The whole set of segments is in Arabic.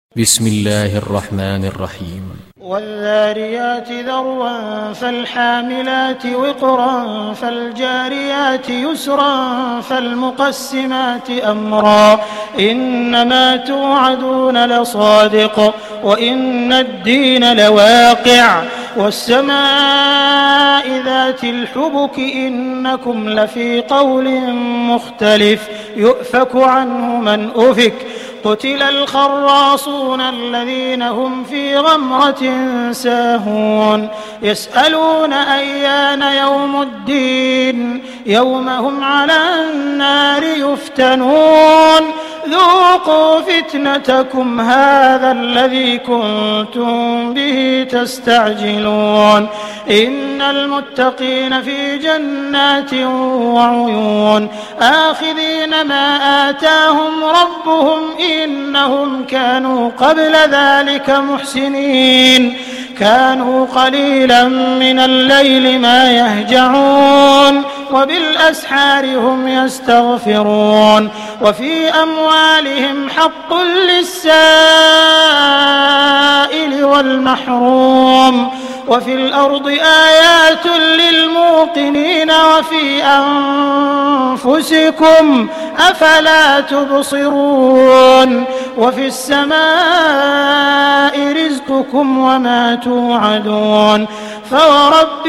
بسم الله الرحمن الرحيم. والذاريات ذروا فالحاملات وقرا فالجاريات يسرا فالمقسمات أمرا إنما توعدون لصادق وإن الدين لواقع والسماء ذات الحبك إنكم لفي قول مختلف يؤفك عنه من أفك قتل الخراصون الذين هم في غمرة ساهون يسألون أيان يوم الدين يوم هم على النار يفتنون ذوقوا فتنتكم هذا الذي كنتم به تستعجلون إن المتقين في جنات وعيون آخذين ما آتاهم ربهم إنهم كانوا قبل ذلك محسنين كانوا قليلا من الليل ما يهجعون وبالأسحار هم يستغفرون وفي أموالهم حق للسائل والمحروم وفي الأرض آيات للموقنين وفي أنفسكم أفلا تبصرون وفي السماء رزقكم وما توعدون فورب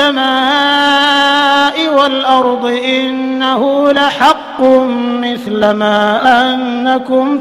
السماء والأرض إنه لحق مثل ما أنكم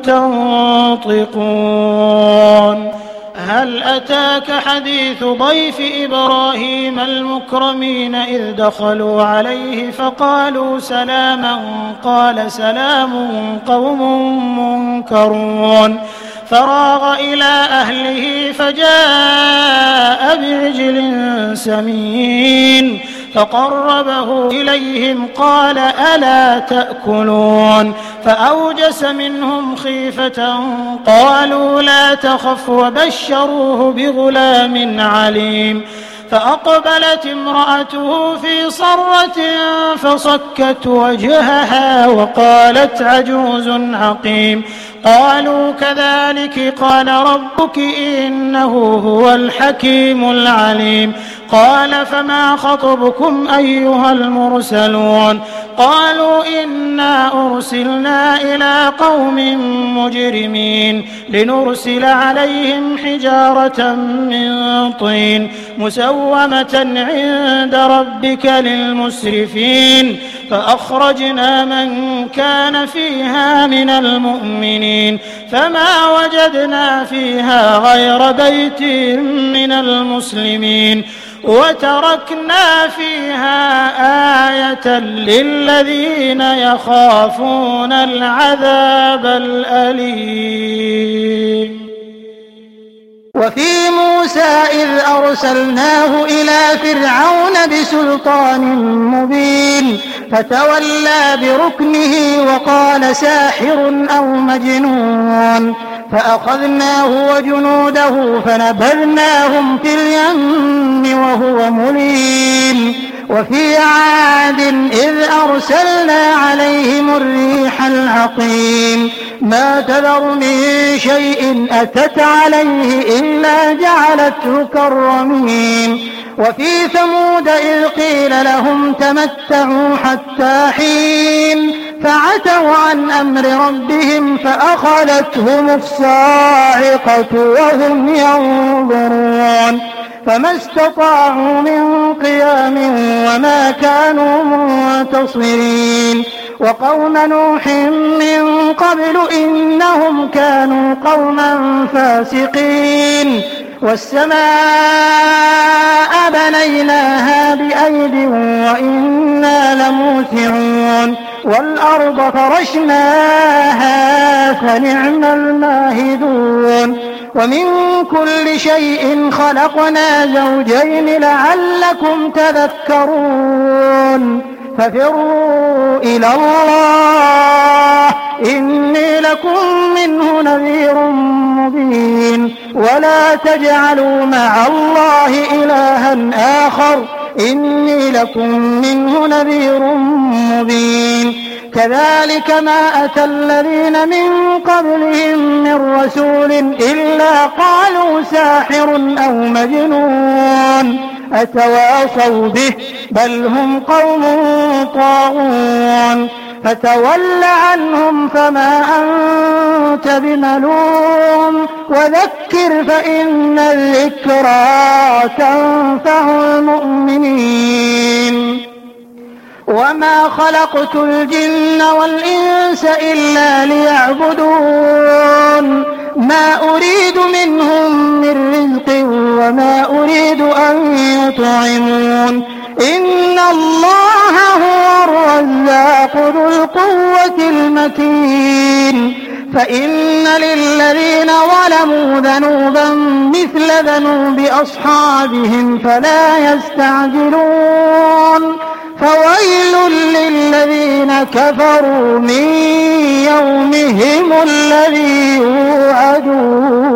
تنطقون هل أتاك حديث ضيف إبراهيم المكرمين إذ دخلوا عليه فقالوا سلاما قال سلام قوم منكرون فراغ إلى أهله فجاء بعجل سمين فقربه إليهم قال ألا تأكلون فأوجس منهم خيفة قالوا لا تخف وبشروه بغلام عليم فأقبلت امرأته في صرة فصكت وجهها وقالت عجوز عقيم قالوا كذلك قال ربك إنه هو الحكيم العليم قال فما خطبكم أيها المرسلون قالوا إنا أرسلنا إلى قوم مجرمين لنرسل عليهم حجارة من طين مسومة عند ربك للمسرفين فأخرجنا من كان فيها من المؤمنين فما وجدنا فيها غير بيت من المسلمين وتركنا فيها آية للذين يخافون العذاب الأليم وفي موسى إذ أرسلناه إلى فرعون بسلطان مبين فتولى بركنه وقال ساحر أو مجنون فأخذناه وجنوده فنبذناهم في اليم وهو مليم وفي عاد إذ أرسلنا عليهم الريح العقيم ما تذر من شيء أتت عليه إلا جعلته كالرميم وفي ثمود إذ قيل لهم تمتعوا حتى حين فعتوا عن أمر ربهم فأخذتهم الصاعقة وهم ينظرون فما استطاعوا من قيام وما كانوا منتصرين وقوم نوح من قبل إنهم كانوا قوما فاسقين والسماء بنيناها بأيد وإنا لموسعون والأرض فرشناها فنعم الماهدون ومن كل شيء خلقنا زوجين لعلكم تذكرون ففروا إلى الله إني لكم منه نذير مبين ولا تجعلوا مع الله إلها آخر إني لكم منه نذير مبين كذلك ما أتى الذين من قبلهم من رسول إلا قالوا ساحر أو مجنون أتواصوا به بل هم قوم طاغون فتول عنهم فما أنت بملوم وذكر فإن الذكرى تنفع المؤمنين وما خلقت الجن والإنس إلا ليعبدون ما أريد منهم من رزق وما أريد أن يطعمون إن الله هو الرزاق ذو القوة المتين فإن للذين ظلموا ذنوبا مثل ذنوب أصحابهم فلا يستعجلون فويل للذين كفروا من يومهم الذي يوعدون